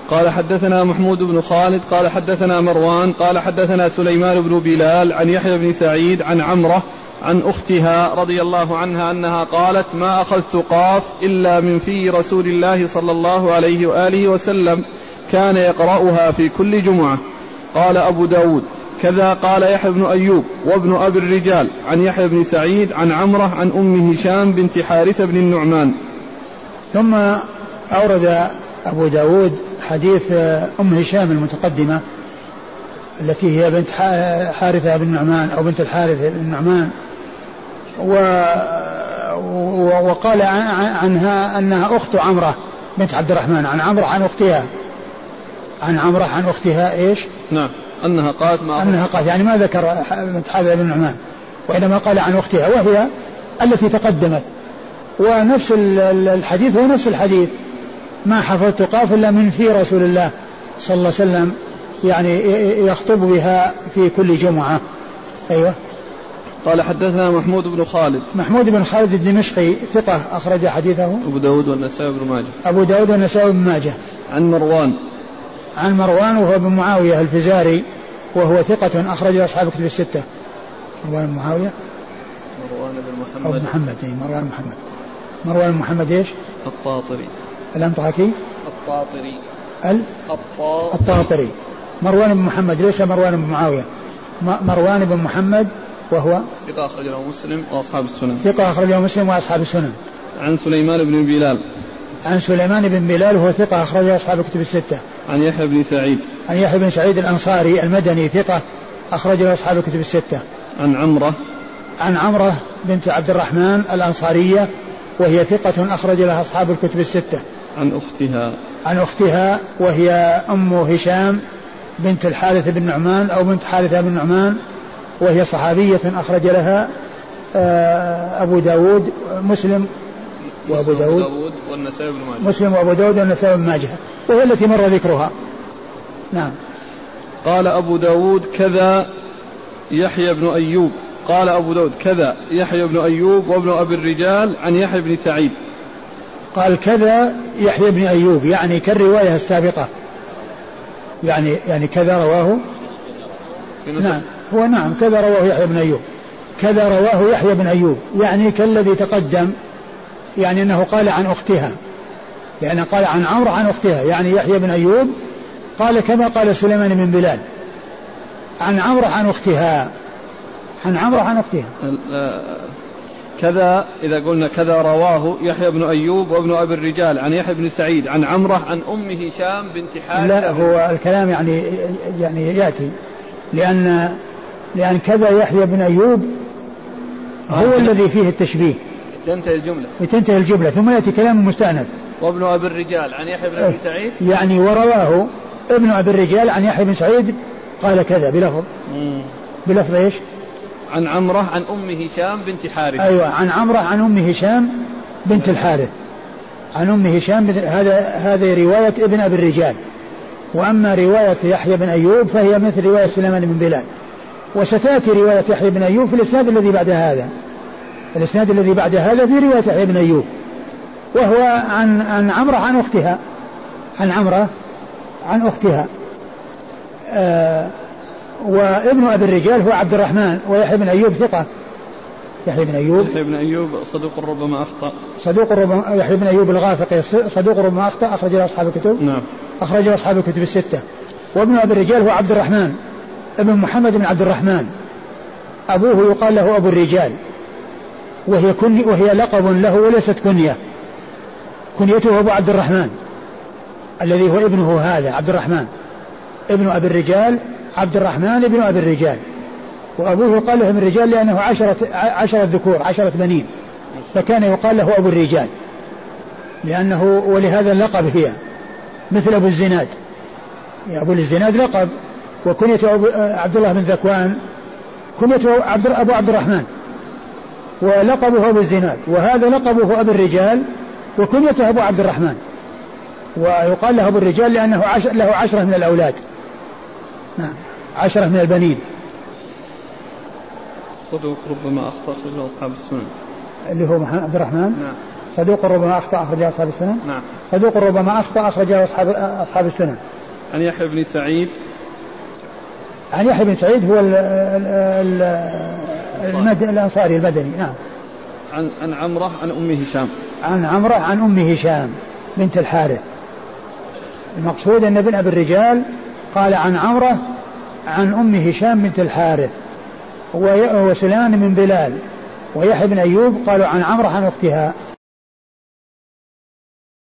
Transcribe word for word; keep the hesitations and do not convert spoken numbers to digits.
قال حدثنا محمود بن خالد قال حدثنا مروان قال حدثنا سليمان بن بلال عن يحيى بن سعيد عن عمرة عن أختها رضي الله عنها أنها قالت ما أخذت قاف إلا من في رسول الله صلى الله عليه وآله وسلم كان يقرأها في كل جمعة. قال أبو داود كذا قال يحيى بن أيوب وابن أبي الرجال عن يحيى بن سعيد عن عمرة عن أم هشام بنت حارثة بن النعمان. ثم أورد أبو داود حديث أم هشام المتقدمة التي هي بنت حارثة بن النعمان أو بنت الحارث بن النعمان، وقال عنها أنها أخت عمرة بنت عبد الرحمن عن عمرة عن أختها عن عمرة عن أختها إيش؟ نعم أنها قالت ما أنها قالت يعني ما ذكر بنت حارثة بن النعمان، وإنما قال عن أختها وهي التي تقدمت. ونفس الحديث هو نفس الحديث ما حفظت قاف إلا من في رسول الله صلى الله عليه وسلم يعني يخطب بها في كل جمعة. أيوة. قال حدثنا محمود بن خالد محمود بن خالد الدمشقي ثقة أخرج حديثه أبو داود والنسائي بن ماجه أبو داود والنسائي بن ماجه. عن مروان عن مروان وهو بن معاوية الفزاري وهو ثقة أخرج أصحاب كتب الستة. مروان بن معاوية مروان بن محمد أو محمد أي مروان محمد مروان محمد إيش؟ الطاطري الأنطاكي الطاطري ال الطاطري مروان بن محمد ليس مروان بن معاوية مروان بن محمد وهو ثقة أخرجه مسلم وأصحاب السنن ثقة أخرجه مسلم وأصحاب السنن. عن سليمان بن بلال عن سليمان بن بلال وهو ثقة أخرجه أصحاب الكتب الستة. عن يحيى بن سعيد عن يحيى بن سعيد الأنصاري المدني ثقة أخرجه أصحاب الكتب الستة. عن عمرة عن عمرة بنت عبد الرحمن الأنصارية وهي ثقة أخرج لها أصحاب الكتب الستة. عن أختها عن أختها وهي أم هشام بنت الحارث بن نعمان أو بنت حارثة بن نعمان وهي صحابية أخرج لها أبو داود مسلم وأبو داود والنسائي بن ماجه مسلم وأبو داود والنسائي بن ماجه وهي التي مر ذكرها. نعم. قال أبو داود كذا يحيى بن أيوب قال أبو داود كذا يحيى بن أيوب وابن أبي الرجال عن يحيى بن سعيد. قال كذا يحيى بن أيوب يعني كالرواية السابقة يعني يعني كذا رواه نعم هو نعم كذا رواه يحيى بن أيوب كذا رواه يحيى بن أيوب يعني كالذي تقدم يعني أنه قال عن أختها لأنه قال عن عمرو عن أختها يعني يحيى بن أيوب قال كما قال سليمان بن بلال عن عمرو عن أختها عن عمرو عن أختها. كذا إذا قلنا كذا رواه يحيى بن أيوب وابن أبي الرجال عن يحيى بن سعيد عن عمرة عن أم هشام بنت حارثة. لا هو الكلام يعني يعني يأتي لأن لأن كذا يحيى بن أيوب هو آه. الذي فيه التشبيه تنتهي الجملة تنتهي الجملة ثم يأتي كلام مستأنف وابن أبي الرجال عن يحيى بن أبي سعيد يعني ورواه ابن أبي الرجال عن يحيى بن سعيد قال كذا بلفظ مم. بلفظ إيش؟ عن عمرة عن أم هشام بنت حارث. أيوة عن عمرة عن أم هشام بنت الحارث عن أم هشام بنت هذا هذه رواية ابن أبي الرجال. وأما رواية يحيى بن أيوب فهي مثل رواية سليمان بن بلال وستأتي رواية يحيى بن أيوب في الإسناد الذي بعد هذا الإسناد الذي بعد هذا في رواية يحيى بن أيوب وهو عن عن عمرة عن أختها عن عمرة عن أختها آه وابن أبي الرجال هو عبد الرحمن ويحيى بن أيوب ثقة. يحيى بن أيوب يحيى بن أيوب صدوق ربما أخطأ صدوق ربما يحيى بن أيوب الغافقي صدوق ربما أخطأ أخرج له أصحاب الكتب. نعم أخرج له أصحاب الكتب الستة. وابن أبي الرجال هو عبد الرحمن ابن محمد بن عبد الرحمن أبوه يقال له أبو الرجال وهي كني وهي لقب له وليست كنية كنيته أبو عبد الرحمن الذي هو ابنه هذا عبد الرحمن ابن أبي الرجال عبد الرحمن ابن أبي الرجال وأبوه يقال له ابن الرجال لأنه عشرة, عشرة ذكور عشرة بنين فكان يقال له أبو الرجال لأنه ولهذا اللقب هي مثل أبو الزناد أبو الزناد لقب وكنيته عبد الله بن ذكوان كنيته عبد أبو عبد الرحمن ولقبه أبو الزناد وهذا لقبه أبو الرجال وكنيته أبو عبد الرحمن ويقال له أبو الرجال لأنه عشر له عشرة من الأولاد. نعم عشرة من البنين. صدوق ربما أخطأ أخرجه أصحاب السنن اللي هو عبد الرحمن. نعم صدوق ربما أخطأ أخرجه أصحاب السنن. نعم. صدوق ربما أخطأ أخرجه أصحاب أصحاب السنن. عن يحيى بن سعيد. عن يحيى بن سعيد هو ال ال المد... الأنصاري المدني. نعم. عن عن عمرة عن أم هشام. عن عمرة عن أم هشام بنت الحارث. المقصود أن ابن أبي الرجال قال عن عمرة عن أم هشام بنت الحارث، وسلان من بلال ويحيى بن أيوب قالوا عن عمرة عن أختها